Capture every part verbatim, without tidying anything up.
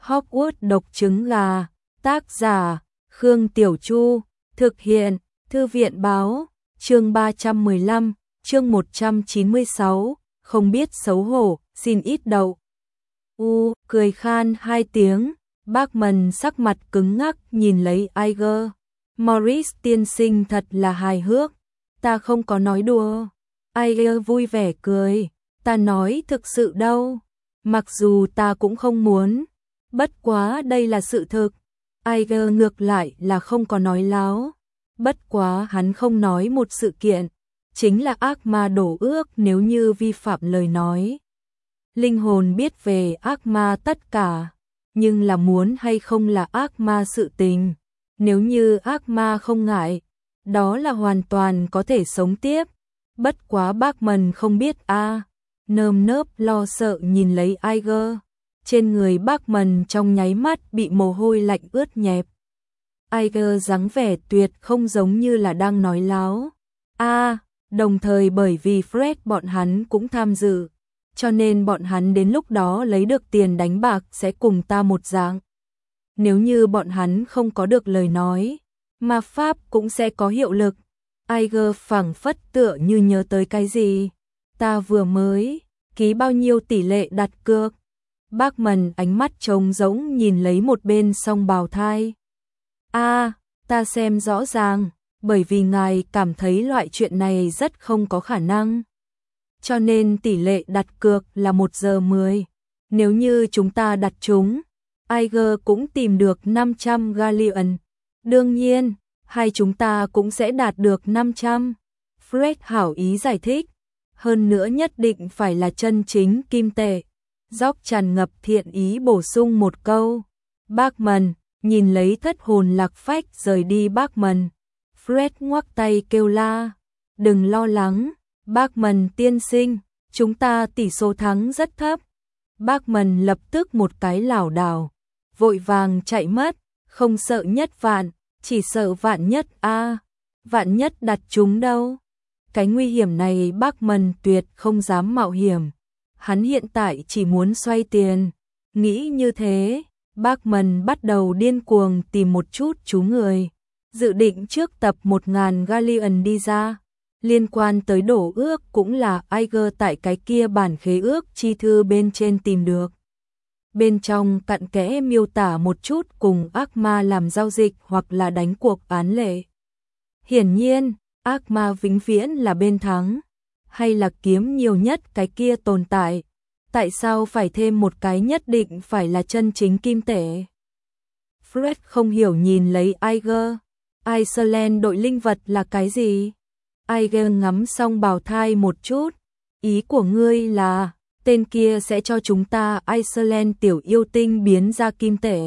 Hogwarts độc trứng gà, tác giả, Khương Tiểu Chu, thực hiện, Thư viện báo, chương ba trăm mười lăm, chương một trăm chín mươi sáu, không biết xấu hổ, xin ít đậu. U, cười khan hai tiếng, Bachman sắc mặt cứng ngắc nhìn lấy Iger. Morris tiên sinh thật là hài hước, ta không có nói đùa. Iger vui vẻ cười, ta nói thực sự đâu, mặc dù ta cũng không muốn, bất quá đây là sự thực. Iger ngược lại là không có nói láo, bất quá hắn không nói một sự kiện, chính là ác ma đổ ước nếu như vi phạm lời nói. Linh hồn biết về ác ma tất cả, nhưng là muốn hay không là ác ma sự tình. Nếu như ác ma không ngại, đó là hoàn toàn có thể sống tiếp. Bất quá Bachman không biết a, à, nơm nớp lo sợ nhìn lấy Iger. Trên người Bachman trong nháy mắt bị mồ hôi lạnh ướt nhẹp. Iger dáng vẻ tuyệt không giống như là đang nói láo. A, à, đồng thời bởi vì Fred bọn hắn cũng tham dự, cho nên bọn hắn đến lúc đó lấy được tiền đánh bạc sẽ cùng ta một dạng. Nếu như bọn hắn không có được lời nói, ma pháp cũng sẽ có hiệu lực. Iger phảng phất tựa như nhớ tới cái gì. Ta vừa mới ký bao nhiêu tỷ lệ đặt cược? Bachman ánh mắt trống rỗng nhìn lấy một bên song bào thai. A, à, ta xem rõ ràng, bởi vì ngài cảm thấy loại chuyện này rất không có khả năng. Cho nên tỷ lệ đặt cược là một giờ mười. Nếu như chúng ta đặt trúng, Iger cũng tìm được năm trăm galleon. Đương nhiên, hai chúng ta cũng sẽ đạt được năm trăm. Fred hảo ý giải thích. Hơn nữa nhất định phải là chân chính kim tệ. George tràn ngập thiện ý bổ sung một câu. Bachman, nhìn lấy thất hồn lạc phách rời đi Bachman. Fred ngoắc tay kêu la. Đừng lo lắng, Bachman tiên sinh, chúng ta tỷ số thắng rất thấp. Bachman lập tức một cái lảo đảo, vội vàng chạy mất, không sợ nhất vạn, chỉ sợ vạn nhất a, à, vạn nhất đặt chúng đâu. Cái nguy hiểm này Bachman tuyệt không dám mạo hiểm. Hắn hiện tại chỉ muốn xoay tiền. Nghĩ như thế, Bachman bắt đầu điên cuồng tìm một chút chú người, dự định trước tập một ngàn galleon đi ra. Liên quan tới đổ ước cũng là Iger tại cái kia bản khế ước chi thư bên trên tìm được. Bên trong cặn kẽ miêu tả một chút cùng ác ma làm giao dịch hoặc là đánh cuộc án lệ. Hiển nhiên, ác ma vĩnh viễn là bên thắng, hay là kiếm nhiều nhất cái kia tồn tại. Tại sao phải thêm một cái nhất định phải là chân chính kim tệ? Fred không hiểu nhìn lấy Iger. Iceland đội linh vật là cái gì? Iger ngắm xong bào thai một chút. Ý của ngươi là tên kia sẽ cho chúng ta Iceland tiểu yêu tinh biến ra kim tệ.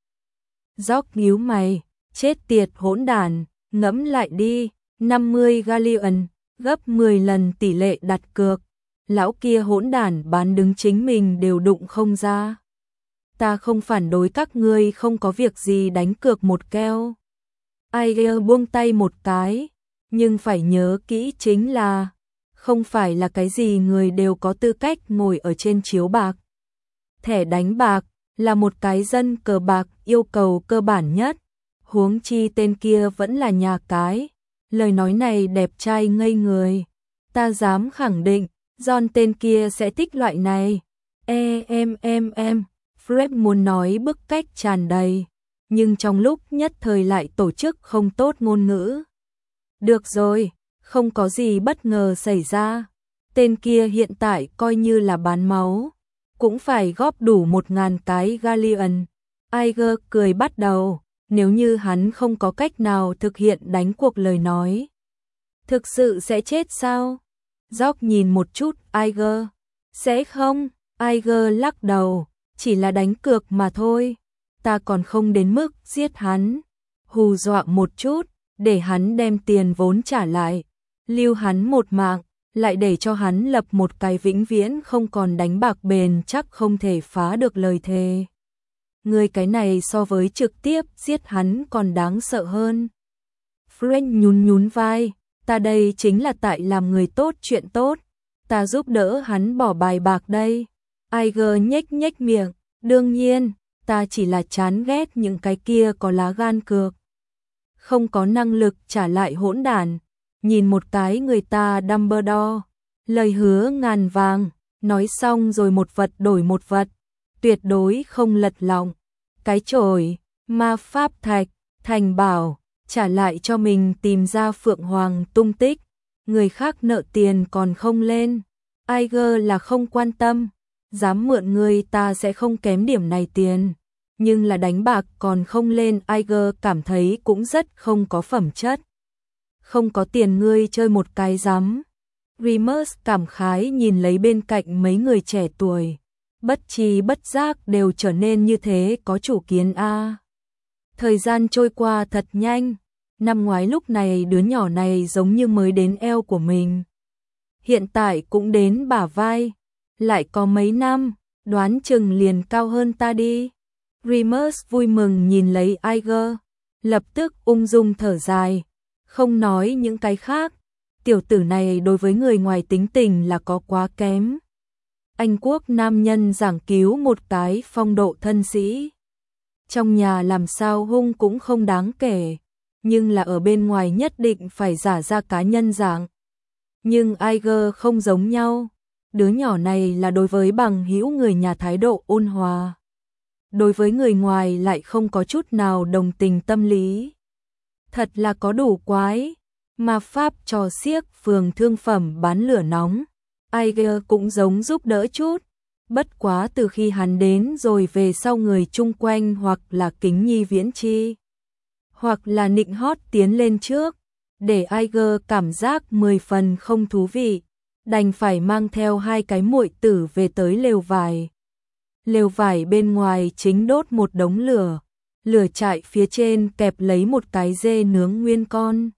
George nhíu mày, chết tiệt hỗn đản, ngẫm lại đi, năm mươi galleon, gấp mười lần tỷ lệ đặt cược. Lão kia hỗn đản bán đứng chính mình đều đụng không ra. Ta không phản đối các ngươi không có việc gì đánh cược một keo. Iger buông tay một cái, nhưng phải nhớ kỹ chính là không phải là cái gì người đều có tư cách ngồi ở trên chiếu bạc. Thẻ đánh bạc là một cái dân cờ bạc yêu cầu cơ bản nhất, huống chi tên kia vẫn là nhà cái. Lời nói này đẹp trai ngây người. Ta dám khẳng định, John tên kia sẽ thích loại này. E em em em, Fred muốn nói bức cách tràn đầy, nhưng trong lúc nhất thời lại tổ chức không tốt ngôn ngữ. Được rồi, không có gì bất ngờ xảy ra. Tên kia hiện tại coi như là bán máu, cũng phải góp đủ một ngàn cái galleon. Iger cười bắt đầu, nếu như hắn không có cách nào thực hiện đánh cuộc lời nói. Thực sự sẽ chết sao? George nhìn một chút Iger. Sẽ không, Iger lắc đầu, chỉ là đánh cược mà thôi. Ta còn không đến mức giết hắn. Hù dọa một chút, để hắn đem tiền vốn trả lại. Lưu hắn một mạng, lại để cho hắn lập một cái vĩnh viễn không còn đánh bạc bền chắc không thể phá được lời thề. Người cái này so với trực tiếp giết hắn còn đáng sợ hơn. Frank nhún nhún vai, ta đây chính là tại làm người tốt chuyện tốt, ta giúp đỡ hắn bỏ bài bạc đây. Iger nhếch nhếch miệng, đương nhiên, ta chỉ là chán ghét những cái kia có lá gan cược, không có năng lực trả lại hỗn đản. Nhìn một cái người ta Dumbledore, lời hứa ngàn vàng, nói xong rồi một vật đổi một vật, tuyệt đối không lật lọng. Cái chổi, ma pháp thạch, thành bảo, trả lại cho mình tìm ra Phượng Hoàng tung tích, người khác nợ tiền còn không lên, Iger là không quan tâm, dám mượn người ta sẽ không kém điểm này tiền, nhưng là đánh bạc còn không lên, Iger cảm thấy cũng rất không có phẩm chất. Không có tiền ngươi chơi một cái rắm. Remus cảm khái nhìn lấy bên cạnh mấy người trẻ tuổi, bất tri bất giác đều trở nên như thế có chủ kiến a. À. Thời gian trôi qua thật nhanh, năm ngoái lúc này đứa nhỏ này giống như mới đến eo của mình. Hiện tại cũng đến bả vai, lại có mấy năm, đoán chừng liền cao hơn ta đi. Remus vui mừng nhìn lấy Iger, lập tức ung dung thở dài, không nói những cái khác. Tiểu tử này đối với người ngoài tính tình là có quá kém. Anh quốc nam nhân giảng cứu một cái phong độ thân sĩ. Trong nhà làm sao hung cũng không đáng kể, nhưng là ở bên ngoài nhất định phải giả ra cá nhân dạng. Nhưng Iger không giống nhau, đứa nhỏ này là đối với bằng hữu người nhà thái độ ôn hòa. Đối với người ngoài lại không có chút nào đồng tình tâm lý. Thật là có đủ quái. Ma pháp trò xiếc phường thương phẩm bán lửa nóng, Iger cũng giống giúp đỡ chút. Bất quá từ khi hắn đến rồi về sau người chung quanh hoặc là kính nhi viễn chi, hoặc là nịnh hót tiến lên trước, để Iger cảm giác mười phần không thú vị, đành phải mang theo hai cái muội tử về tới lều vải. Lều vải bên ngoài chính đốt một đống lửa, lửa trại phía trên kẹp lấy một cái dê nướng nguyên con.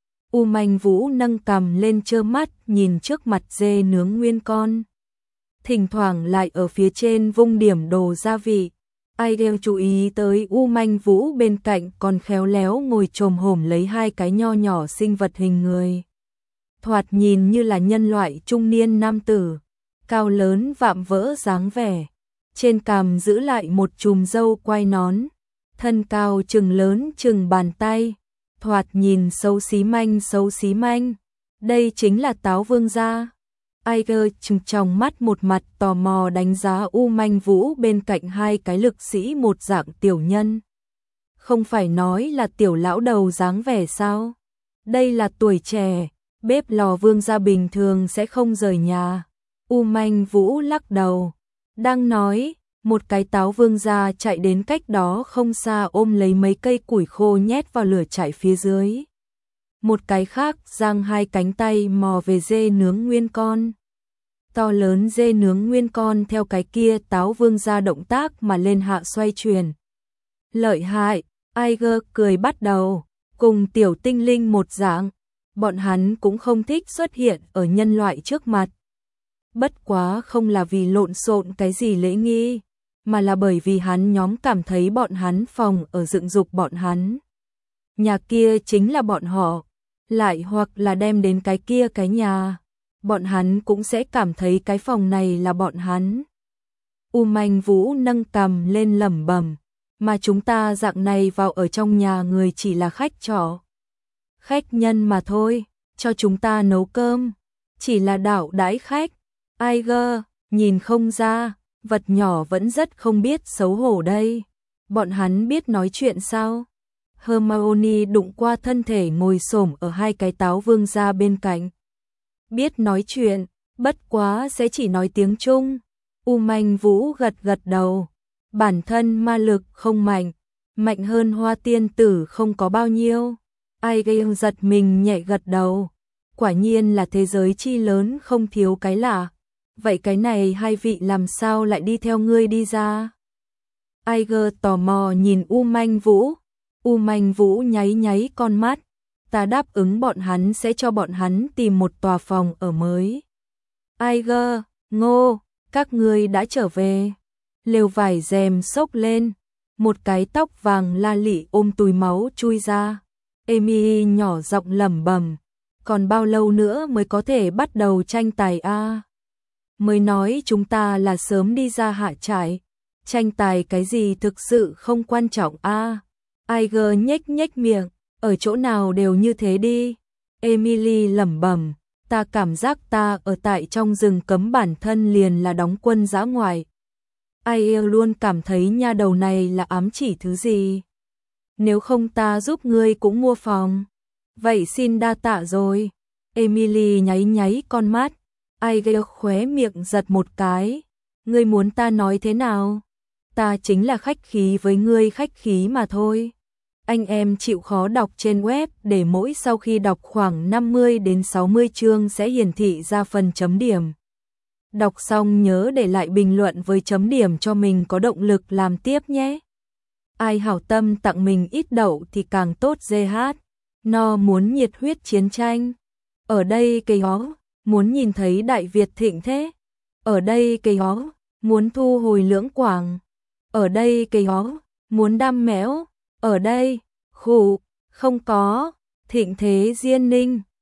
U Manh Vũ nâng cằm lên trơ mắt nhìn trước mặt dê nướng nguyên con. Thỉnh thoảng lại ở phía trên vung điểm đồ gia vị. Ai đều chú ý tới U Manh Vũ bên cạnh còn khéo léo ngồi chồm hổm lấy hai cái nho nhỏ sinh vật hình người. Thoạt nhìn như là nhân loại trung niên nam tử, cao lớn vạm vỡ dáng vẻ. Trên cằm giữ lại một chùm râu quai nón, thân cao chừng lớn chừng bàn tay. Thoạt nhìn xấu xí manh xấu xí manh. Đây chính là Táo Vương gia. Iger trừng trong mắt một mặt tò mò đánh giá U Manh Vũ bên cạnh hai cái lực sĩ một dạng tiểu nhân. Không phải nói là tiểu lão đầu dáng vẻ sao? Đây là tuổi trẻ, bếp lò vương gia bình thường sẽ không rời nhà. U Manh Vũ lắc đầu, đang nói, một cái Táo Vương gia chạy đến cách đó không xa ôm lấy mấy cây củi khô nhét vào lửa trại phía dưới. Một cái khác giang hai cánh tay mò về dê nướng nguyên con. To lớn dê nướng nguyên con theo cái kia Táo Vương gia động tác mà lên hạ xoay chuyển. Lợi hại, Iger cười bắt đầu, cùng tiểu tinh linh một dạng, bọn hắn cũng không thích xuất hiện ở nhân loại trước mặt. Bất quá không là vì lộn xộn cái gì lễ nghi, mà là bởi vì hắn nhóm cảm thấy bọn hắn phòng ở dựng dục bọn hắn. Nhà kia chính là bọn họ, lại hoặc là đem đến cái kia cái nhà, bọn hắn cũng sẽ cảm thấy cái phòng này là bọn hắn. U Manh Vũ nâng cằm lên lẩm bẩm, mà chúng ta dạng này vào ở trong nhà người chỉ là khách trọ. Khách nhân mà thôi, cho chúng ta nấu cơm, chỉ là đảo đãi khách. Iger, nhìn không ra, vật nhỏ vẫn rất không biết xấu hổ đây. Bọn hắn biết nói chuyện sao? Hermione đụng qua thân thể ngồi xổm ở hai cái Táo Vương gia bên cạnh. Biết nói chuyện, bất quá sẽ chỉ nói tiếng Trung. U Manh Vũ gật gật đầu. Bản thân ma lực không mạnh, mạnh hơn Hoa Tiên Tử không có bao nhiêu. Iger giật mình nhẹ gật đầu. Quả nhiên là thế giới chi lớn không thiếu cái lạ. Vậy cái này hai vị làm sao lại đi theo ngươi đi ra? Iger tò mò nhìn U Manh Vũ. U Manh Vũ nháy nháy con mắt. Ta đáp ứng bọn hắn sẽ cho bọn hắn tìm một tòa phòng ở mới. Iger, Ngô, các ngươi đã trở về. Lều vải rèm xốc lên. Một cái tóc vàng la lị ôm túi máu chui ra. Amy nhỏ giọng lẩm bẩm. Còn bao lâu nữa mới có thể bắt đầu tranh tài a? Mới nói chúng ta là sớm đi ra hạ trại. tranh tài cái gì thực sự không quan trọng a. Iger nhếch nhếch miệng, ở chỗ nào đều như thế đi. Emily lẩm bẩm, ta cảm giác ta ở tại trong rừng cấm bản thân liền là đóng quân dã ngoại. Ai luôn cảm thấy nha đầu này là ám chỉ thứ gì. Nếu không ta giúp ngươi cũng mua phòng. Vậy xin đa tạ rồi. Emily nháy nháy con mắt. Ai khóe miệng giật một cái. Ngươi muốn ta nói thế nào? Ta chính là khách khí với ngươi, khách khí mà thôi. Anh em chịu khó đọc trên web để mỗi sau khi đọc khoảng năm mươi đến sáu mươi chương sẽ hiển thị ra phần chấm điểm. Đọc xong nhớ để lại bình luận với chấm điểm cho mình có động lực làm tiếp nhé. Ai hảo tâm tặng mình ít đậu thì càng tốt. giê hát. No muốn nhiệt huyết chiến tranh. Ở đây cây ó, muốn nhìn thấy Đại Việt thịnh thế. Ở đây cây ó, muốn thu hồi Lưỡng Quảng. Ở đây cây ó, muốn đam mẽo. Ở đây, khủ, không có, thịnh thế Diên Ninh.